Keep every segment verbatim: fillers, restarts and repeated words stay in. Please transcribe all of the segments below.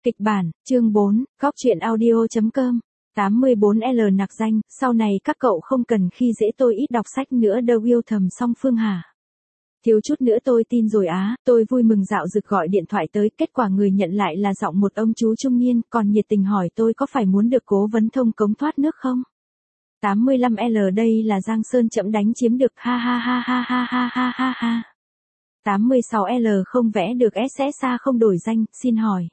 Kịch bản, chương bốn, góc truyện audio.com, tám mươi bốn L nặc danh, sau này các cậu không cần khi dễ tôi ít đọc sách nữa đâu yêu thầm song phương hả? Thiếu chút nữa tôi tin rồi á, tôi vui mừng dạo dực gọi điện thoại tới, kết quả người nhận lại là giọng một ông chú trung niên, còn nhiệt tình hỏi tôi có phải muốn được cố vấn thông cống thoát nước không? tám mươi lăm L đây là Giang Sơn chậm đánh chiếm được, ha ha ha ha ha ha ha ha ha. tám mươi sáu L không vẽ được S S A không đổi danh, xin hỏi.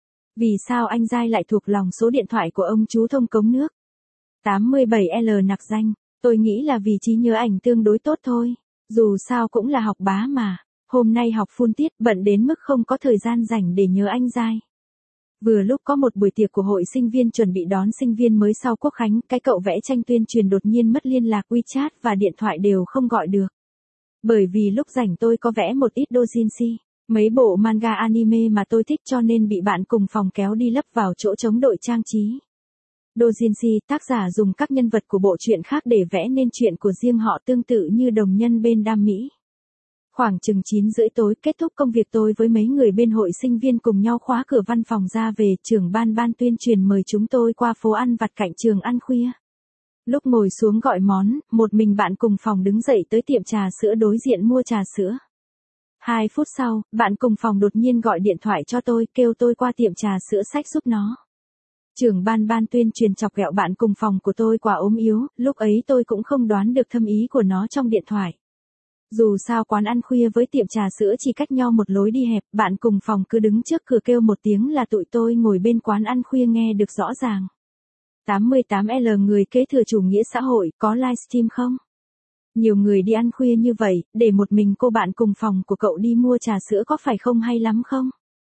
Vì sao anh Giai lại thuộc lòng số điện thoại của ông chú thông cống nước? tám mươi bảy L nặc danh, tôi nghĩ là vì trí nhớ ảnh tương đối tốt thôi. Dù sao cũng là học bá mà. Hôm nay học phun tiết bận đến mức không có thời gian rảnh để nhớ anh Giai. Vừa lúc có một buổi tiệc của hội sinh viên chuẩn bị đón sinh viên mới sau Quốc khánh, cái cậu vẽ tranh tuyên truyền đột nhiên mất liên lạc, WeChat và điện thoại đều không gọi được. Bởi vì lúc rảnh tôi có vẽ một ít doujinshi, mấy bộ manga anime mà tôi thích cho nên bị bạn cùng phòng kéo đi lấp vào chỗ trống đội trang trí. Doujinshi, tác giả dùng các nhân vật của bộ truyện khác để vẽ nên chuyện của riêng họ tương tự như đồng nhân bên Đam Mỹ. Khoảng chừng chín rưỡi tối kết thúc công việc tôi với mấy người bên hội sinh viên cùng nhau khóa cửa văn phòng ra về, trưởng ban ban tuyên truyền mời chúng tôi qua phố ăn vặt cạnh trường ăn khuya. Lúc ngồi xuống gọi món, một mình bạn cùng phòng đứng dậy tới tiệm trà sữa đối diện mua trà sữa. Hai phút sau, bạn cùng phòng đột nhiên gọi điện thoại cho tôi, kêu tôi qua tiệm trà sữa xách giúp nó. Trưởng ban ban tuyên truyền chọc ghẹo bạn cùng phòng của tôi quả ốm yếu, lúc ấy tôi cũng không đoán được thâm ý của nó trong điện thoại. Dù sao quán ăn khuya với tiệm trà sữa chỉ cách nhau một lối đi hẹp, bạn cùng phòng cứ đứng trước cửa kêu một tiếng là tụi tôi ngồi bên quán ăn khuya nghe được rõ ràng. tám mươi tám L người kế thừa chủ nghĩa xã hội, có livestream không? Nhiều người đi ăn khuya như vậy, để một mình cô bạn cùng phòng của cậu đi mua trà sữa có phải không hay lắm không?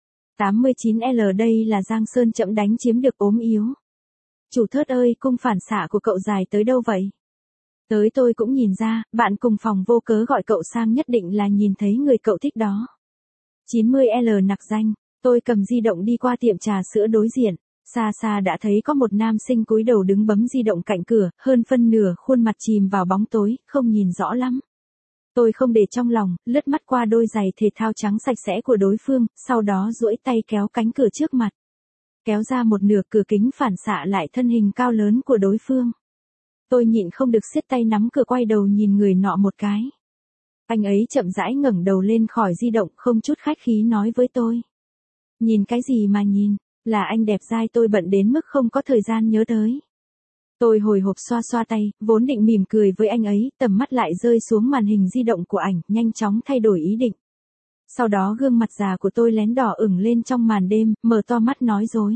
tám mươi chín L đây là Giang Sơn chậm đánh chiếm được ốm yếu. Chủ thớt ơi, cung phản xạ của cậu dài tới đâu vậy? Tới tôi cũng nhìn ra, bạn cùng phòng vô cớ gọi cậu sang nhất định là nhìn thấy người cậu thích đó. chín mươi L nặc danh, tôi cầm di động đi qua tiệm trà sữa đối diện. Xa xa đã thấy có một nam sinh cúi đầu đứng bấm di động cạnh cửa, hơn phân nửa khuôn mặt chìm vào bóng tối, không nhìn rõ lắm. Tôi không để trong lòng, lướt mắt qua đôi giày thể thao trắng sạch sẽ của đối phương, sau đó duỗi tay kéo cánh cửa trước mặt. Kéo ra một nửa cửa kính phản xạ lại thân hình cao lớn của đối phương. Tôi nhịn không được siết tay nắm cửa quay đầu nhìn người nọ một cái. Anh ấy chậm rãi ngẩng đầu lên khỏi di động không chút khách khí nói với tôi. Nhìn cái gì mà nhìn? Là anh đẹp dai, tôi bận đến mức không có thời gian nhớ tới. Tôi hồi hộp xoa xoa tay, vốn định mỉm cười với anh ấy, tầm mắt lại rơi xuống màn hình di động của ảnh, nhanh chóng thay đổi ý định. Sau đó gương mặt già của tôi lén đỏ ửng lên trong màn đêm, mở to mắt nói dối.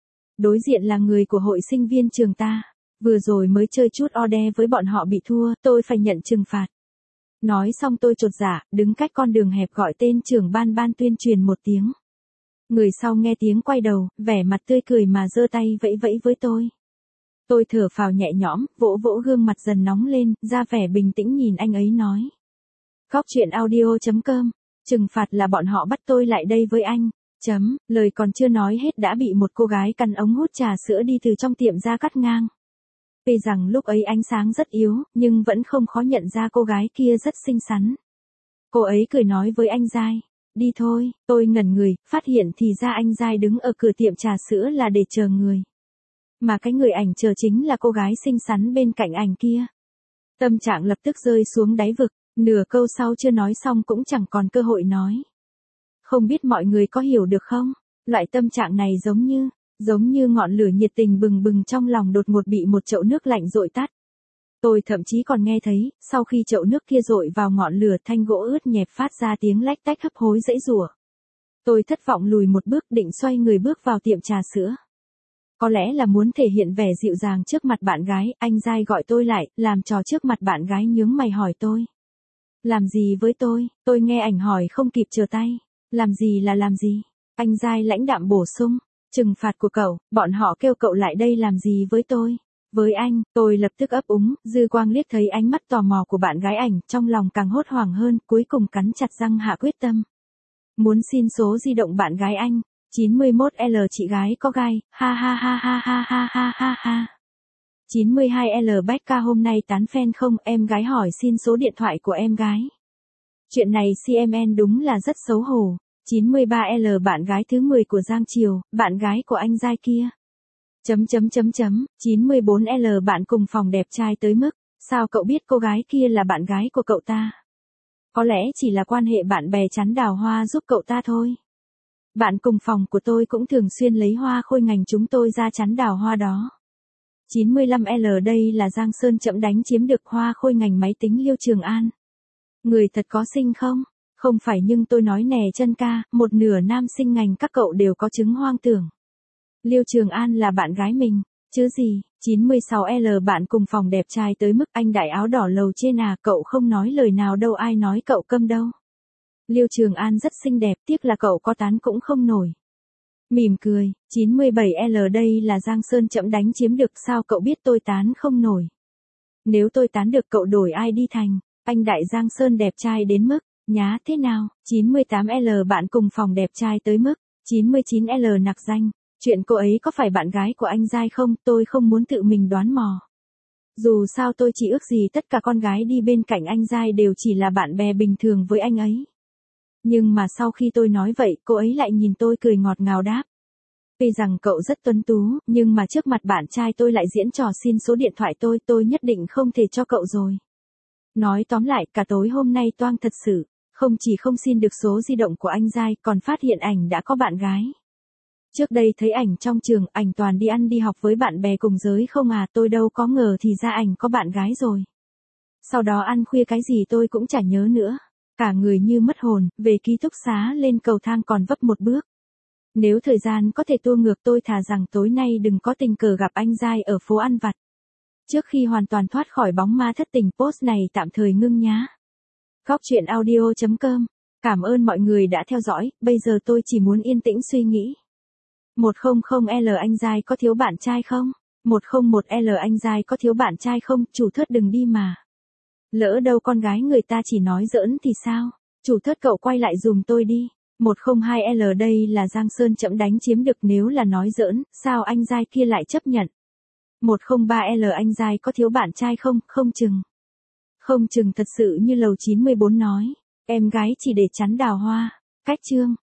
Đối diện là người của hội sinh viên trường ta. Vừa rồi mới chơi chút ode với bọn họ bị thua, tôi phải nhận trừng phạt. Nói xong tôi chột dạ, đứng cách con đường hẹp gọi tên trưởng ban ban tuyên truyền một tiếng. Người sau nghe tiếng quay đầu, vẻ mặt tươi cười mà giơ tay vẫy vẫy với tôi. Tôi thở phào nhẹ nhõm, vỗ vỗ gương mặt dần nóng lên, ra vẻ bình tĩnh nhìn anh ấy nói. Góc truyện audio.com, trừng phạt là bọn họ bắt tôi lại đây với anh. Chấm, lời còn chưa nói hết đã bị một cô gái căn ống hút trà sữa đi từ trong tiệm ra cắt ngang. Tuy rằng lúc ấy ánh sáng rất yếu, nhưng vẫn không khó nhận ra cô gái kia rất xinh xắn. Cô ấy cười nói với anh Giai. Đi thôi, tôi ngẩn người, phát hiện thì ra anh Giai đứng ở cửa tiệm trà sữa là để chờ người. Mà cái người ảnh chờ chính là cô gái xinh xắn bên cạnh ảnh kia. Tâm trạng lập tức rơi xuống đáy vực, nửa câu sau chưa nói xong cũng chẳng còn cơ hội nói. Không biết mọi người có hiểu được không? Loại tâm trạng này giống như, giống như ngọn lửa nhiệt tình bừng bừng trong lòng đột ngột bị một chậu nước lạnh dội tắt. Tôi thậm chí còn nghe thấy, sau khi chậu nước kia dội vào ngọn lửa thanh gỗ ướt nhẹp phát ra tiếng lách tách hấp hối dãy rủa. Tôi thất vọng lùi một bước định xoay người bước vào tiệm trà sữa. Có lẽ là muốn thể hiện vẻ dịu dàng trước mặt bạn gái, anh Giai gọi tôi lại, làm trò trước mặt bạn gái nhướng mày hỏi tôi. Làm gì với tôi? Tôi nghe ảnh hỏi không kịp chờ tay. Làm gì là làm gì? Anh Giai lãnh đạm bổ sung. Trừng phạt của cậu, bọn họ kêu cậu lại đây làm gì với tôi? Với anh, tôi lập tức ấp úng, dư quang liếc thấy ánh mắt tò mò của bạn gái ảnh, trong lòng càng hốt hoảng hơn, cuối cùng cắn chặt răng hạ quyết tâm. Muốn xin số di động bạn gái anh, chín mươi mốt L chị gái có gai, ha ha ha ha ha ha ha ha ha. chín mươi hai L bách ca hôm nay tán fan không, em gái hỏi xin số điện thoại của em gái. Chuyện này xê em en đúng là rất xấu hổ. chín mươi ba L bạn gái thứ mười của Giang Triều, bạn gái của anh giai kia. Chấm chấm chấm chấm, chín mươi bốn L bạn cùng phòng đẹp trai tới mức, sao cậu biết cô gái kia là bạn gái của cậu ta? Có lẽ chỉ là quan hệ bạn bè chắn đào hoa giúp cậu ta thôi. Bạn cùng phòng của tôi cũng thường xuyên lấy hoa khôi ngành chúng tôi ra chắn đào hoa đó. chín mươi lăm L đây là Giang Sơn chậm đánh chiếm được hoa khôi ngành máy tính Liêu Trường An. Người thật có sinh không? Không phải nhưng tôi nói nè chân ca, một nửa nam sinh ngành các cậu đều có chứng hoang tưởng. Liêu Trường An là bạn gái mình, chứ gì, chín mươi sáu L bạn cùng phòng đẹp trai tới mức anh đại áo đỏ lầu trên à, cậu không nói lời nào đâu, ai nói cậu câm đâu. Liêu Trường An rất xinh đẹp, tiếc là cậu có tán cũng không nổi. Mỉm cười, chín mươi bảy L đây là Giang Sơn chậm đánh chiếm được, sao cậu biết tôi tán không nổi? Nếu tôi tán được cậu đổi ai đi thành, anh đại Giang Sơn đẹp trai đến mức, nhá thế nào? chín mươi tám L bạn cùng phòng đẹp trai tới mức, chín mươi chín L nặc danh, chuyện cô ấy có phải bạn gái của anh giai không, tôi không muốn tự mình đoán mò. Dù sao tôi chỉ ước gì tất cả con gái đi bên cạnh anh giai đều chỉ là bạn bè bình thường với anh ấy. Nhưng mà sau khi tôi nói vậy, cô ấy lại nhìn tôi cười ngọt ngào đáp. Tuy rằng cậu rất tuấn tú, nhưng mà trước mặt bạn trai tôi lại diễn trò xin số điện thoại tôi, tôi nhất định không thể cho cậu rồi. Nói tóm lại, cả tối hôm nay toang thật sự, không chỉ không xin được số di động của anh giai, còn phát hiện ảnh đã có bạn gái. Trước đây thấy ảnh trong trường, ảnh toàn đi ăn đi học với bạn bè cùng giới không à, tôi đâu có ngờ thì ra ảnh có bạn gái rồi. Sau đó ăn khuya cái gì tôi cũng chả nhớ nữa. Cả người như mất hồn, về ký túc xá lên cầu thang còn vấp một bước. Nếu thời gian có thể tua ngược tôi thà rằng tối nay đừng có tình cờ gặp anh giai ở phố ăn vặt. Trước khi hoàn toàn thoát khỏi bóng ma thất tình, post này tạm thời ngưng nhá. Góc truyện audio chấm com. Cảm ơn mọi người đã theo dõi, bây giờ tôi chỉ muốn yên tĩnh suy nghĩ. một không không L anh giai có thiếu bạn trai không? một không một L anh giai có thiếu bạn trai không? Chủ thớt đừng đi mà. Lỡ đâu con gái người ta chỉ nói giỡn thì sao? Chủ thớt cậu quay lại dùm tôi đi. một không hai L đây là Giang Sơn chậm đánh chiếm được, nếu là nói giỡn, sao anh giai kia lại chấp nhận? một không ba L anh giai có thiếu bạn trai không? Không chừng. Không chừng thật sự như lầu chín mươi bốn nói. Em gái chỉ để chắn đào hoa. Cách chương.